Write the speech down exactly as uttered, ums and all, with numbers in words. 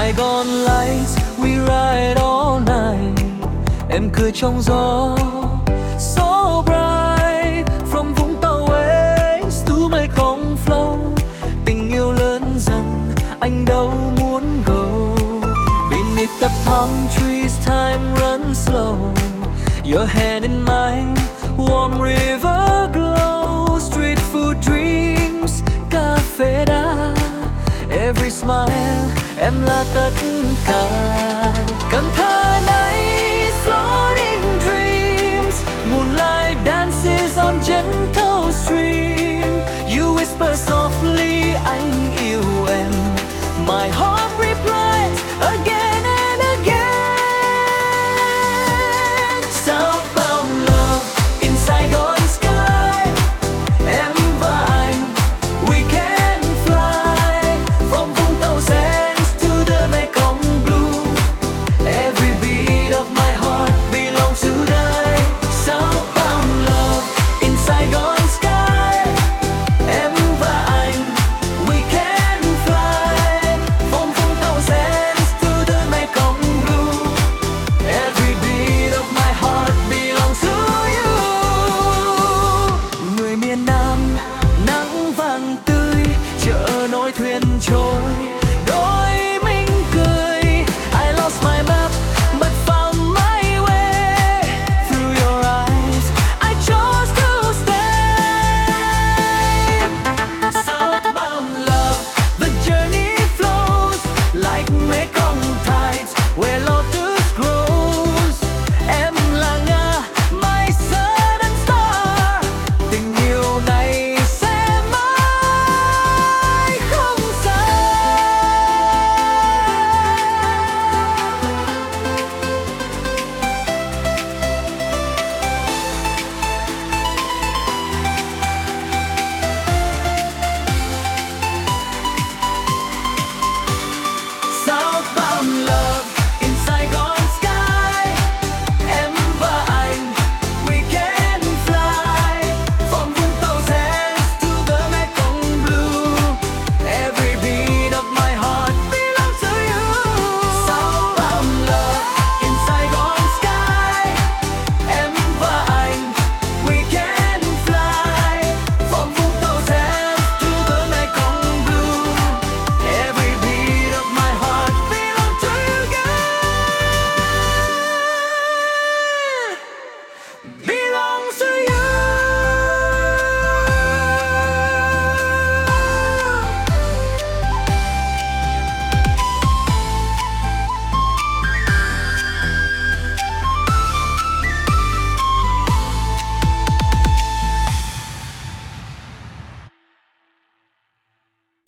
Saigon lights, we ride all night. Em cười trong gió, so bright. From Vũng Tàu Waves to Mekong Flow, tình yêu lớn dần, anh đâu muốn go. Beneath the palm trees, time runs slow. Your hand in mine, warm river glow. Street food dreams, cà phê đá. Every smile, em là tất cả. Cần thơ này, floating dreams. Moonlight dances on gentle stream. You whisper softly, anh